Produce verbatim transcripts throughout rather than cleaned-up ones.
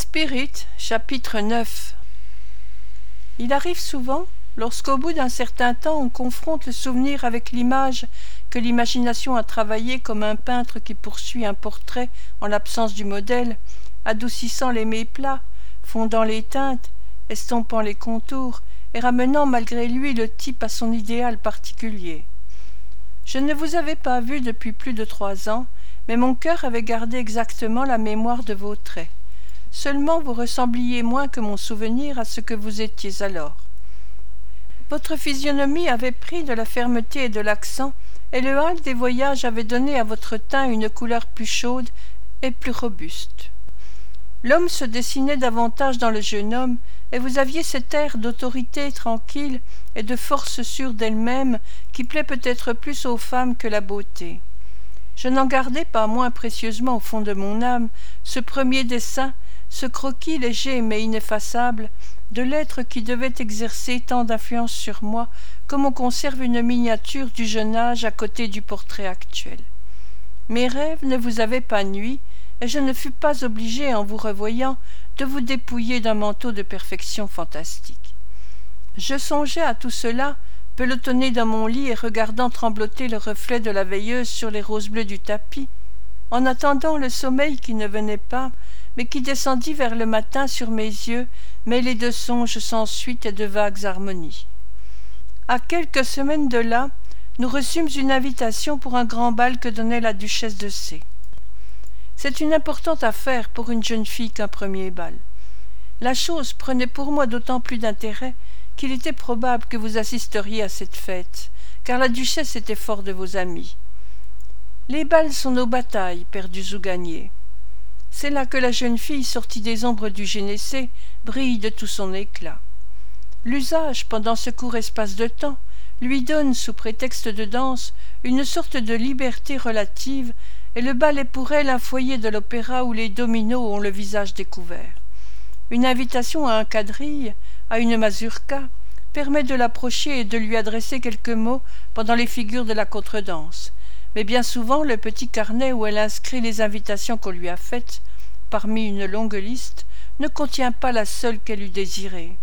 Spirit, chapitre neuf. Il arrive souvent, lorsqu'au bout d'un certain temps on confronte le souvenir avec l'image que l'imagination a travaillée comme un peintre qui poursuit un portrait en l'absence du modèle, adoucissant les méplats, fondant les teintes, estompant les contours et ramenant malgré lui le type à son idéal particulier. Je ne vous avais pas vu depuis plus de trois ans, mais mon cœur avait gardé exactement la mémoire de vos traits. Seulement vous ressembliez moins que mon souvenir à ce que vous étiez alors. Votre physionomie avait pris de la fermeté et de l'accent, et le hall des voyages avait donné à votre teint une couleur plus chaude et plus robuste. L'homme se dessinait davantage dans le jeune homme, et vous aviez cet air d'autorité tranquille et de force sûre d'elle-même qui plaît peut-être plus aux femmes que la beauté. Je n'en gardais pas moins précieusement au fond de mon âme ce premier dessin, ce croquis léger mais ineffaçable de l'être qui devait exercer tant d'influence sur moi comme on conserve une miniature du jeune âge à côté du portrait actuel. Mes rêves ne vous avaient pas nui, et je ne fus pas obligé, en vous revoyant, de vous dépouiller d'un manteau de perfection fantastique. Je songeais à tout cela, pelotonné dans mon lit et regardant trembloter le reflet de la veilleuse sur les roses bleues du tapis, en attendant le sommeil qui ne venait pas, mais qui descendit vers le matin sur mes yeux, mêlé de songes sans suite et de vagues harmonies. À quelques semaines de là, nous reçûmes une invitation pour un grand bal que donnait la duchesse de C. C'est une importante affaire pour une jeune fille qu'un premier bal. La chose prenait pour moi d'autant plus d'intérêt qu'il était probable que vous assisteriez à cette fête, car la duchesse était fort de vos amis. Les bals sont nos batailles, perdues ou gagnées. C'est là que la jeune fille, sortie des ombres du Génessé, brille de tout son éclat. L'usage, pendant ce court espace de temps, lui donne, sous prétexte de danse, une sorte de liberté relative, et le bal est pour elle un foyer de l'opéra où les dominos ont le visage découvert. Une invitation à un quadrille, à une mazurka, permet de l'approcher et de lui adresser quelques mots pendant les figures de la contredanse. Mais bien souvent, le petit carnet où elle inscrit les invitations qu'on lui a faites, parmi une longue liste, ne contient pas la seule qu'elle eût désirée.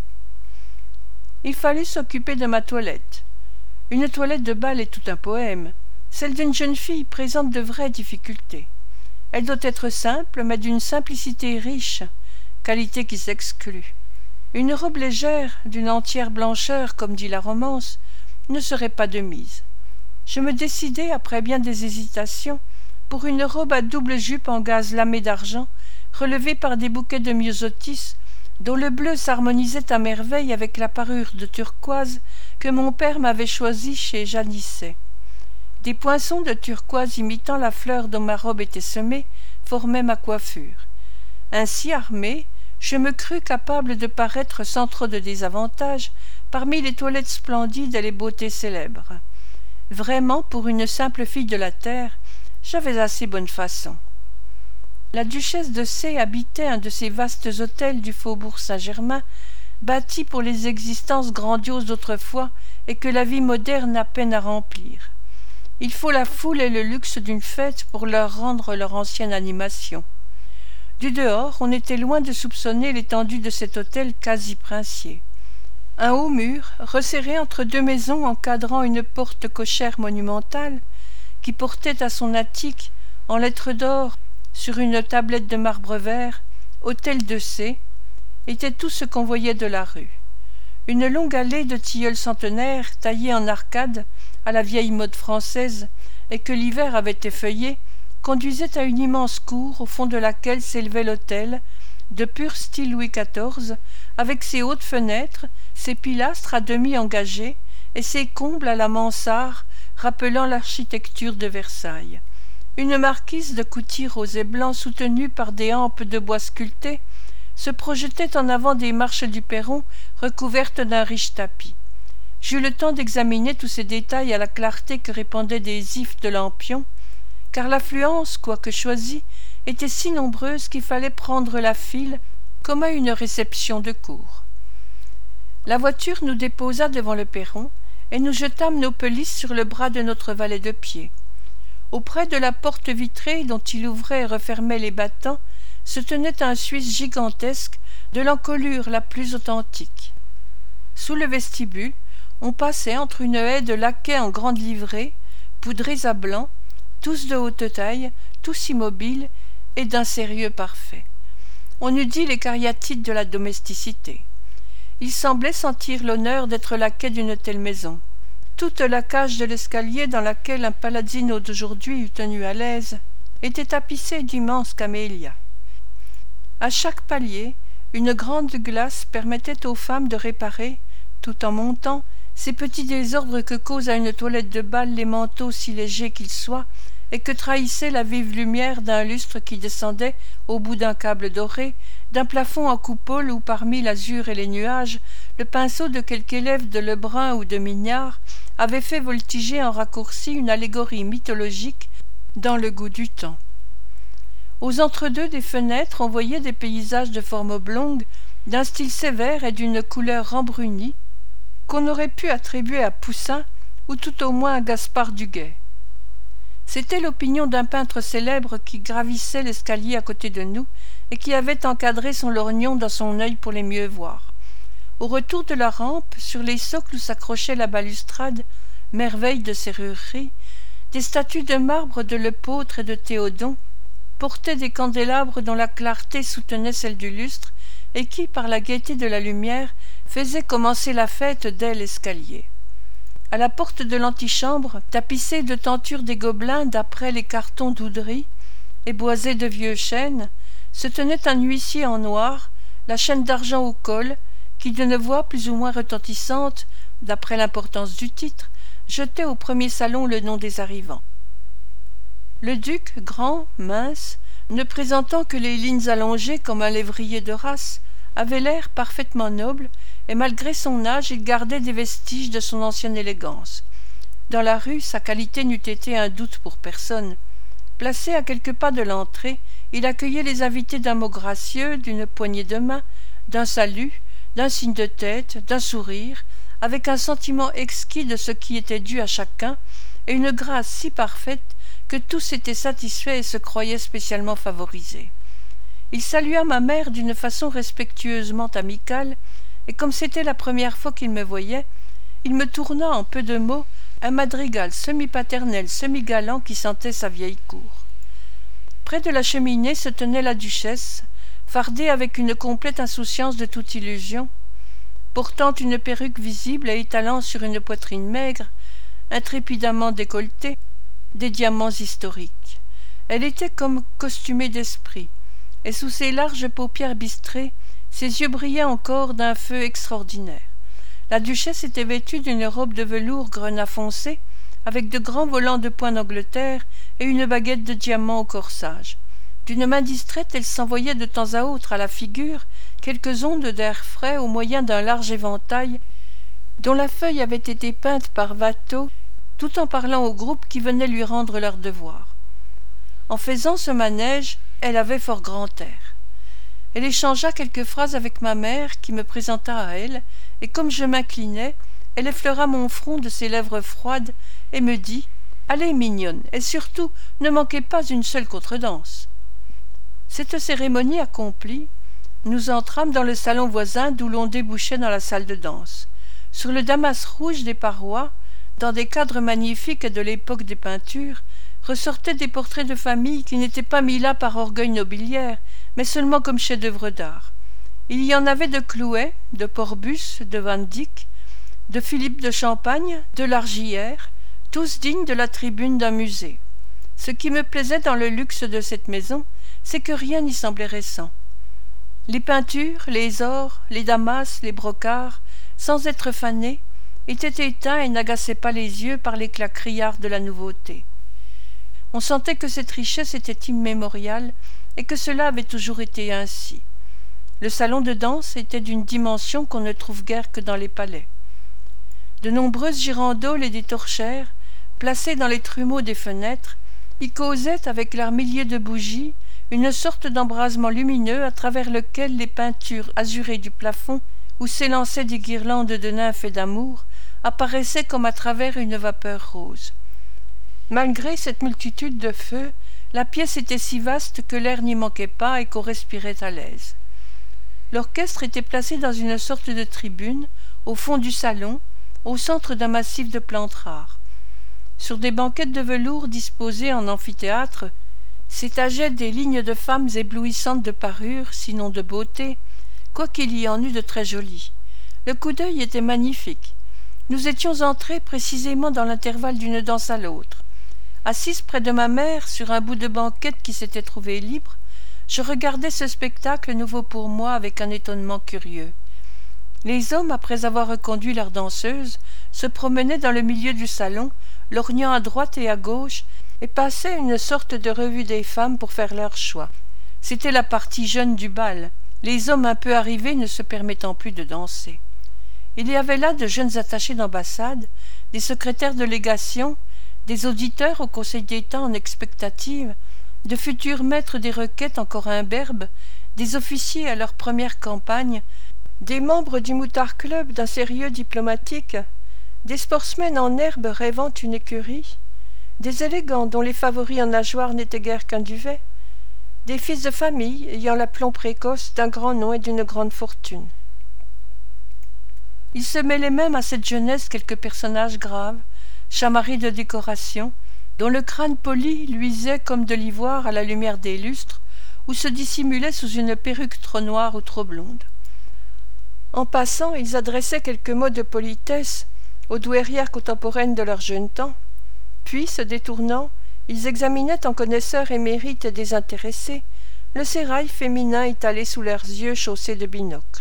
Il fallut s'occuper de ma toilette. Une toilette de bal est tout un poème. Celle d'une jeune fille présente de vraies difficultés. Elle doit être simple, mais d'une simplicité riche, qualité qui s'exclut. Une robe légère, d'une entière blancheur, comme dit la romance, ne serait pas de mise. Je me décidai, après bien des hésitations, pour une robe à double jupe en gaze lamé d'argent, relevée par des bouquets de myosotis, dont le bleu s'harmonisait à merveille avec la parure de turquoise que mon père m'avait choisie chez Janisset. Des poinçons de turquoise imitant la fleur dont ma robe était semée formaient ma coiffure. Ainsi armée, je me crus capable de paraître sans trop de désavantages parmi les toilettes splendides et les beautés célèbres. Vraiment, pour une simple fille de la terre, j'avais assez bonne façon. La duchesse de C habitait un de ces vastes hôtels du faubourg Saint-Germain, bâtis pour les existences grandioses d'autrefois et que la vie moderne a peine à remplir. Il faut la foule et le luxe d'une fête pour leur rendre leur ancienne animation. Du dehors, on était loin de soupçonner l'étendue de cet hôtel quasi princier. Un haut mur, resserré entre deux maisons encadrant une porte cochère monumentale, qui portait à son attique, en lettres d'or, sur une tablette de marbre vert, « Hôtel de C », était tout ce qu'on voyait de la rue. Une longue allée de tilleuls centenaires, taillée en arcade, à la vieille mode française, et que l'hiver avait effeuillée, conduisait à une immense cour au fond de laquelle s'élevait l'hôtel, de pur style Louis quatorze, avec ses hautes fenêtres, ses pilastres à demi engagés et ses combles à la mansard rappelant l'architecture de Versailles. Une marquise de coutil rose et blanc soutenue par des hampes de bois sculptés se projetait en avant des marches du perron recouvertes d'un riche tapis. J'eus le temps d'examiner tous ces détails à la clarté que répandaient des ifs de lampions, car l'affluence, quoique choisie, était si nombreuse qu'il fallait prendre la file comme à une réception de cour. La voiture nous déposa devant le perron, et nous jetâmes nos pelisses sur le bras de notre valet de pied. Auprès de la porte vitrée dont il ouvrait et refermait les battants se tenait un Suisse gigantesque de l'encolure la plus authentique. Sous le vestibule, on passait entre une haie de laquais en grande livrée, poudrés à blanc, tous de haute taille, tous immobiles et d'un sérieux parfait. On eût dit les cariatides de la domesticité. Ils semblaient sentir l'honneur d'être laquais d'une telle maison. Toute la cage de l'escalier dans laquelle un palazzino d'aujourd'hui eût tenu à l'aise était tapissée d'immenses camélias. À chaque palier, une grande glace permettait aux femmes de réparer, tout en montant, ces petits désordres que causent à une toilette de bal les manteaux si légers qu'ils soient et que trahissait la vive lumière d'un lustre qui descendait au bout d'un câble doré, d'un plafond en coupole où parmi l'azur et les nuages, le pinceau de quelque élève de Lebrun ou de Mignard avait fait voltiger en raccourci une allégorie mythologique dans le goût du temps. Aux entre-deux des fenêtres, on voyait des paysages de forme oblongue, d'un style sévère et d'une couleur rembrunie, qu'on aurait pu attribuer à Poussin ou tout au moins à Gaspard Duguay. C'était l'opinion d'un peintre célèbre qui gravissait l'escalier à côté de nous et qui avait encadré son lorgnon dans son œil pour les mieux voir. Au retour de la rampe, sur les socles où s'accrochait la balustrade, merveille de serrurerie, des statues de marbre de Lepôtre et de Théodon portaient des candélabres dont la clarté soutenait celle du lustre et qui, par la gaieté de la lumière, faisaient commencer la fête dès l'escalier. À la porte de l'antichambre, tapissée de tentures des Gobelins d'après les cartons d'Oudry et boisée de vieux chênes, se tenait un huissier en noir, la chaîne d'argent au col, qui d'une voix plus ou moins retentissante, d'après l'importance du titre, jetait au premier salon le nom des arrivants. Le duc, grand, mince, ne présentant que les lignes allongées comme un lévrier de race, avait l'air parfaitement noble, et malgré son âge, il gardait des vestiges de son ancienne élégance. Dans la rue, sa qualité n'eût été un doute pour personne. Placé à quelques pas de l'entrée, il accueillait les invités d'un mot gracieux, d'une poignée de main, d'un salut, d'un signe de tête, d'un sourire, avec un sentiment exquis de ce qui était dû à chacun, et une grâce si parfaite que tous étaient satisfaits et se croyaient spécialement favorisés. Il salua ma mère d'une façon respectueusement amicale, et comme c'était la première fois qu'il me voyait, il me tourna en peu de mots un madrigal semi-paternel, semi-galant qui sentait sa vieille cour. Près de la cheminée se tenait la duchesse, fardée avec une complète insouciance de toute illusion, portant une perruque visible et étalant sur une poitrine maigre, intrépidement décolletée, des diamants historiques. Elle était comme costumée d'esprit, et sous ses larges paupières bistrées, ses yeux brillaient encore d'un feu extraordinaire. La duchesse était vêtue d'une robe de velours grenat foncé, avec de grands volants de points d'Angleterre et une baguette de diamant au corsage. D'une main distraite, elle s'envoyait de temps à autre à la figure quelques ondes d'air frais au moyen d'un large éventail dont la feuille avait été peinte par Watteau, tout en parlant au groupe qui venait lui rendre leur devoir. En faisant ce manège, elle avait fort grand air. Elle échangea quelques phrases avec ma mère, qui me présenta à elle, et comme je m'inclinais, elle effleura mon front de ses lèvres froides et me dit « Allez, mignonne, et surtout, ne manquez pas une seule contredanse. » Cette cérémonie accomplie, nous entrâmes dans le salon voisin d'où l'on débouchait dans la salle de danse. Sur le damas rouge des parois, dans des cadres magnifiques de l'époque des peintures, ressortaient des portraits de famille qui n'étaient pas mis là par orgueil nobiliaire, mais seulement comme chefs-d'œuvre d'art. Il y en avait de Clouet, de Porbus, de Van Dyck, de Philippe de Champagne, de Largillère, tous dignes de la tribune d'un musée. Ce qui me plaisait dans le luxe de cette maison, c'est que rien n'y semblait récent. Les peintures, les ors, les damas, les brocarts, sans être fanés, étaient éteints et n'agaçaient pas les yeux par l'éclat criard de la nouveauté. On sentait que cette richesse était immémoriale et que cela avait toujours été ainsi. Le salon de danse était d'une dimension qu'on ne trouve guère que dans les palais. De nombreuses girandoles et des torchères, placées dans les trumeaux des fenêtres, y causaient avec leurs milliers de bougies une sorte d'embrasement lumineux à travers lequel les peintures azurées du plafond, où s'élançaient des guirlandes de nymphes et d'amour, apparaissaient comme à travers une vapeur rose. Malgré cette multitude de feux, La pièce était si vaste que l'air n'y manquait pas et qu'on respirait à l'aise. L'orchestre était placé dans une sorte de tribune, au fond du salon, au centre d'un massif de plantes rares. Sur des banquettes de velours disposées en amphithéâtre, s'étageaient des lignes de femmes éblouissantes de parure, sinon de beauté, quoiqu'il y en eût de très jolies. Le coup d'œil était magnifique. Nous étions entrés précisément dans l'intervalle d'une danse à l'autre. Assise près de ma mère, sur un bout de banquette qui s'était trouvé libre, je regardais ce spectacle nouveau pour moi avec un étonnement curieux. Les hommes, après avoir reconduit leurs danseuses, se promenaient dans le milieu du salon, lorgnant à droite et à gauche, et passaient une sorte de revue des femmes pour faire leur choix. C'était la partie jeune du bal, les hommes un peu arrivés ne se permettant plus de danser. Il y avait là de jeunes attachés d'ambassade, des secrétaires de légation, des auditeurs au Conseil d'État en expectative, de futurs maîtres des requêtes encore imberbes, des officiers à leur première campagne, des membres du Moutard Club d'un sérieux diplomatique, des sportsmen en herbe rêvant une écurie, des élégants dont les favoris en nageoire n'étaient guère qu'un duvet, des fils de famille ayant l'aplomb précoce d'un grand nom et d'une grande fortune. Il se mêlait même à cette jeunesse quelques personnages graves, chamarrés de décoration, dont le crâne poli luisait comme de l'ivoire à la lumière des lustres, ou se dissimulait sous une perruque trop noire ou trop blonde. En passant, ils adressaient quelques mots de politesse aux douairières contemporaines de leur jeune temps, puis, se détournant, ils examinaient en connaisseurs émérites et désintéressés le sérail féminin étalé sous leurs yeux chaussés de binocles.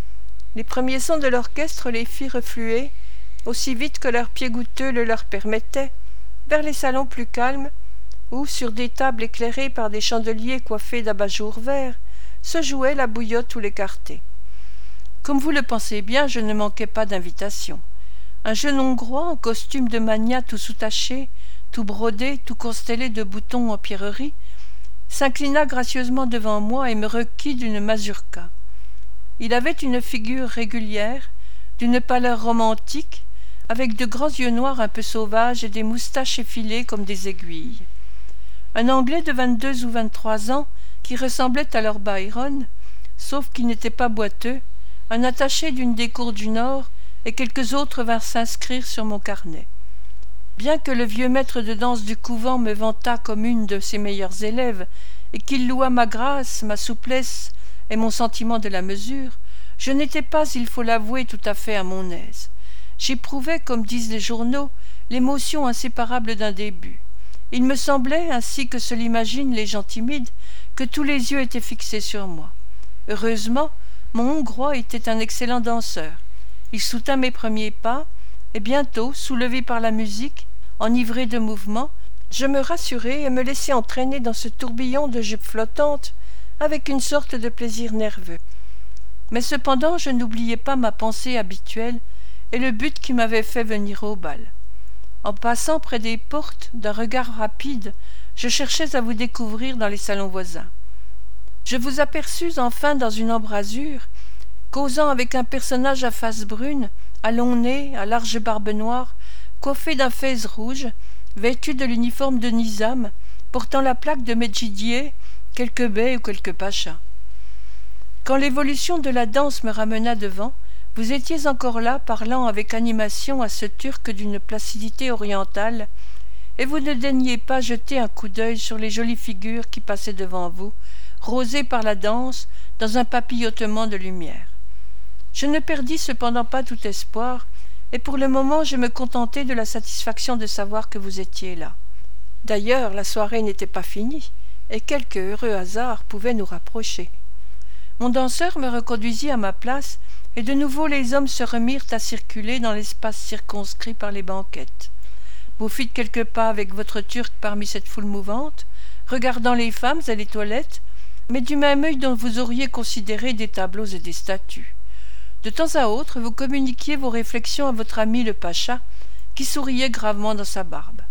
Les premiers sons de l'orchestre les firent refluer, aussi vite que leurs pieds goutteux le leur permettaient, vers les salons plus calmes, où, sur des tables éclairées par des chandeliers coiffés d'abat-jour verts, se jouait la bouillotte ou l'écarté. Comme vous le pensez bien, je ne manquais pas d'invitation. Un jeune Hongrois en costume de magnat tout soutaché, tout brodé, tout constellé de boutons en pierreries, s'inclina gracieusement devant moi et me requit d'une mazurka. Il avait une figure régulière, d'une pâleur romantique, avec de grands yeux noirs un peu sauvages et des moustaches effilées comme des aiguilles. Un Anglais de vingt-deux ou vingt-trois ans, qui ressemblait à leur Byron, sauf qu'il n'était pas boiteux, un attaché d'une des cours du Nord, et quelques autres vinrent s'inscrire sur mon carnet. Bien que le vieux maître de danse du couvent me vantât comme une de ses meilleures élèves, et qu'il louât ma grâce, ma souplesse et mon sentiment de la mesure, je n'étais pas, il faut l'avouer, tout à fait à mon aise. J'éprouvais, comme disent les journaux, l'émotion inséparable d'un début. Il me semblait, ainsi que se l'imaginent les gens timides, que tous les yeux étaient fixés sur moi. Heureusement, mon Hongrois était un excellent danseur. Il soutint mes premiers pas, et bientôt, soulevé par la musique, enivré de mouvement, je me rassurai et me laissai entraîner dans ce tourbillon de jupes flottantes avec une sorte de plaisir nerveux. Mais cependant, je n'oubliais pas ma pensée habituelle et le but qui m'avait fait venir au bal. En passant près des portes, d'un regard rapide, je cherchais à vous découvrir dans les salons voisins. Je vous aperçus enfin dans une embrasure, causant avec un personnage à face brune, à long nez, à large barbe noire, coiffé d'un fez rouge, vêtu de l'uniforme de Nizam, portant la plaque de Medjidié, quelque bey ou quelque pacha. Quand l'évolution de la danse me ramena devant, vous étiez encore là, parlant avec animation à ce Turc d'une placidité orientale, et vous ne daigniez pas jeter un coup d'œil sur les jolies figures qui passaient devant vous, rosées par la danse, dans un papillotement de lumière. Je ne perdis cependant pas tout espoir, et pour le moment je me contentai de la satisfaction de savoir que vous étiez là. D'ailleurs, la soirée n'était pas finie, et quelque heureux hasard pouvait nous rapprocher. Mon danseur me reconduisit à ma place, et de nouveau les hommes se remirent à circuler dans l'espace circonscrit par les banquettes. Vous fîtes quelques pas avec votre Turc parmi cette foule mouvante, regardant les femmes et les toilettes, mais du même œil dont vous auriez considéré des tableaux et des statues. De temps à autre, vous communiquiez vos réflexions à votre ami le pacha, qui souriait gravement dans sa barbe.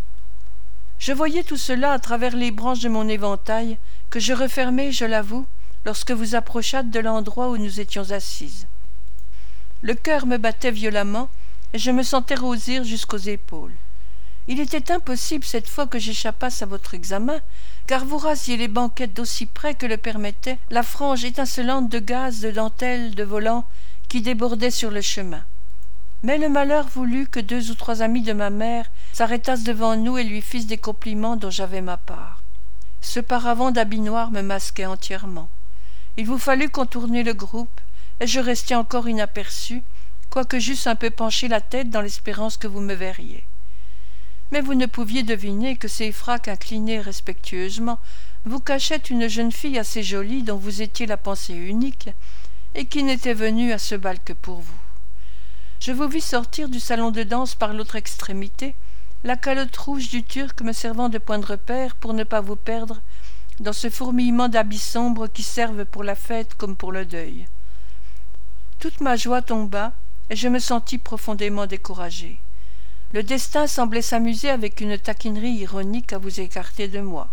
Je voyais tout cela à travers les branches de mon éventail, que je refermai, je l'avoue, lorsque vous approchâtes de l'endroit où nous étions assises. Le cœur me battait violemment, et je me sentais rosir jusqu'aux épaules. Il était impossible cette fois que j'échappasse à votre examen, car vous rasiez les banquettes d'aussi près que le permettait la frange étincelante de gaze, de dentelle, de volants qui débordait sur le chemin. Mais le malheur voulut que deux ou trois amis de ma mère s'arrêtassent devant nous et lui fissent des compliments dont j'avais ma part. Ce paravent d'habit noir me masquait entièrement. Il vous fallut contourner le groupe, et je restai encore inaperçu, quoique j'eusse un peu penché la tête dans l'espérance que vous me verriez. Mais vous ne pouviez deviner que ces fracs inclinés respectueusement vous cachaient une jeune fille assez jolie dont vous étiez la pensée unique, et qui n'était venue à ce bal que pour vous. Je vous vis sortir du salon de danse par l'autre extrémité, la calotte rouge du Turc me servant de point de repère pour ne pas vous perdre dans ce fourmillement d'habits sombres qui servent pour la fête comme pour le deuil. Toute ma joie tomba, et je me sentis profondément découragé. Le destin semblait s'amuser avec une taquinerie ironique à vous écarter de moi.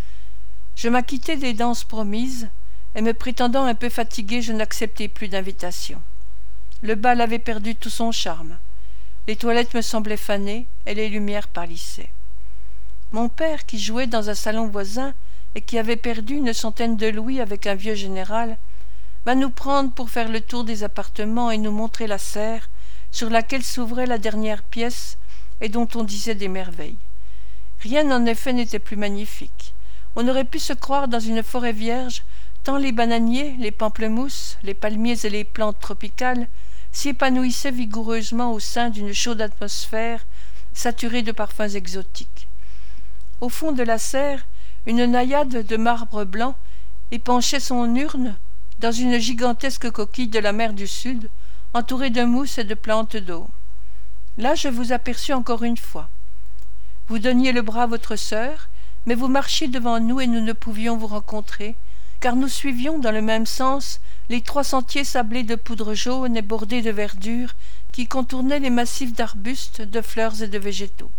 Je m'acquittai des danses promises, et me prétendant un peu fatigué, je n'acceptai plus d'invitation. Le bal avait perdu tout son charme. Les toilettes me semblaient fanées, et les lumières pâlissaient. Mon père, qui jouait dans un salon voisin, et qui avait perdu une centaine de louis avec un vieux général, va nous prendre pour faire le tour des appartements et nous montrer la serre, sur laquelle s'ouvrait la dernière pièce, et dont on disait des merveilles. Rien en effet n'était plus magnifique. On aurait pu se croire dans une forêt vierge, tant les bananiers, les pamplemousses, les palmiers et les plantes tropicales s'y épanouissaient vigoureusement au sein d'une chaude atmosphère saturée de parfums exotiques. Au fond de la serre, une naïade de marbre blanc épanchait son urne dans une gigantesque coquille de la mer du Sud, entourée de mousse et de plantes d'eau. Là je vous aperçus encore une fois. Vous donniez le bras à votre sœur, mais vous marchiez devant nous et nous ne pouvions vous rencontrer, car nous suivions dans le même sens les trois sentiers sablés de poudre jaune et bordés de verdure qui contournaient les massifs d'arbustes, de fleurs et de végétaux.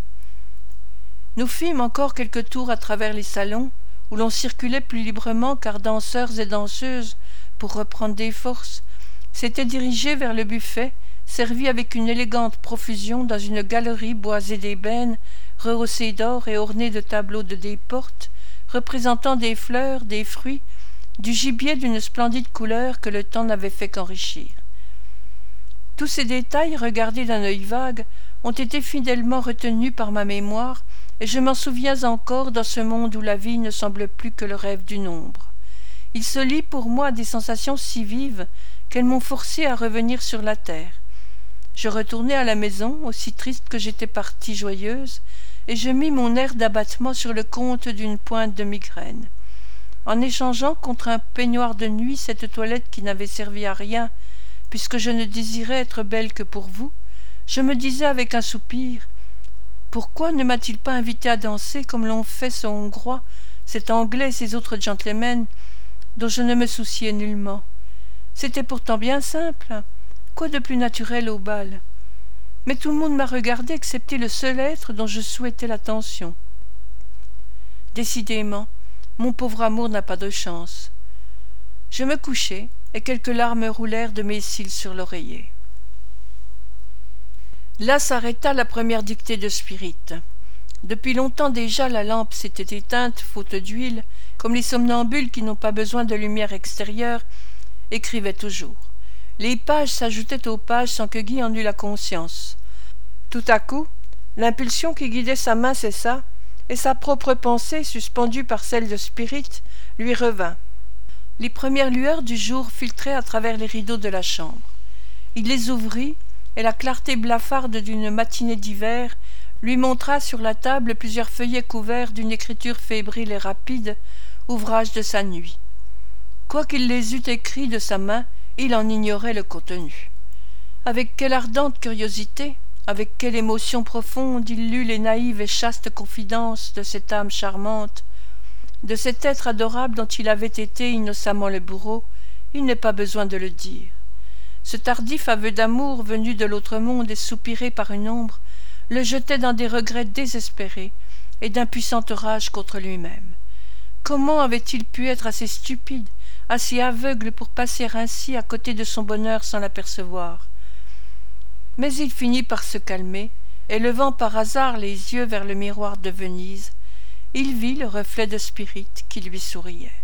Nous fîmes encore quelques tours à travers les salons, où l'on circulait plus librement car danseurs et danseuses, pour reprendre des forces, s'étaient dirigés vers le buffet, servi avec une élégante profusion dans une galerie boisée d'ébène, rehaussée d'or et ornée de tableaux de déportes, représentant des fleurs, des fruits, du gibier d'une splendide couleur que le temps n'avait fait qu'enrichir. Tous ces détails, regardés d'un œil vague, ont été fidèlement retenus par ma mémoire, et je m'en souviens encore dans ce monde où la vie ne semble plus que le rêve du nombre. Il se lie pour moi à des sensations si vives qu'elles m'ont forcé à revenir sur la terre. Je retournai à la maison, aussi triste que j'étais partie joyeuse, et je mis mon air d'abattement sur le compte d'une pointe de migraine. En échangeant contre un peignoir de nuit cette toilette qui n'avait servi à rien, puisque je ne désirais être belle que pour vous, je me disais avec un soupir, pourquoi ne m'a-t-il pas invité à danser comme l'ont fait ce Hongrois, cet Anglais et ces autres gentlemen, dont je ne me souciais nullement. C'était pourtant bien simple. Quoi de plus naturel au bal? Mais tout le monde m'a regardé, excepté le seul être dont je souhaitais l'attention. Décidément, mon pauvre amour n'a pas de chance. Je me couchai, et quelques larmes roulèrent de mes cils sur l'oreiller. Là s'arrêta la première dictée de Spirit. Depuis longtemps déjà la lampe s'était éteinte, faute d'huile, comme les somnambules qui n'ont pas besoin de lumière extérieure écrivaient toujours. Les pages s'ajoutaient aux pages sans que Guy en eût la conscience. Tout à coup, l'impulsion qui guidait sa main cessa, et sa propre pensée, suspendue par celle de Spirit, lui revint. Les premières lueurs du jour filtraient à travers les rideaux de la chambre. Il les ouvrit, et la clarté blafarde d'une matinée d'hiver lui montra sur la table plusieurs feuillets couverts d'une écriture fébrile et rapide, ouvrage de sa nuit. Quoiqu'il les eût écrits de sa main, il en ignorait le contenu. Avec quelle ardente curiosité, avec quelle émotion profonde il lut les naïves et chastes confidences de cette âme charmante, de cet être adorable dont il avait été innocemment le bourreau, il n'est pas besoin de le dire. Ce tardif aveu d'amour venu de l'autre monde et soupiré par une ombre le jetait dans des regrets désespérés et d'impuissante rage contre lui-même. Comment avait-il pu être assez stupide, assez aveugle pour passer ainsi à côté de son bonheur sans l'apercevoir? Mais il finit par se calmer, et levant par hasard les yeux vers le miroir de Venise, il vit le reflet de Spirite qui lui souriait.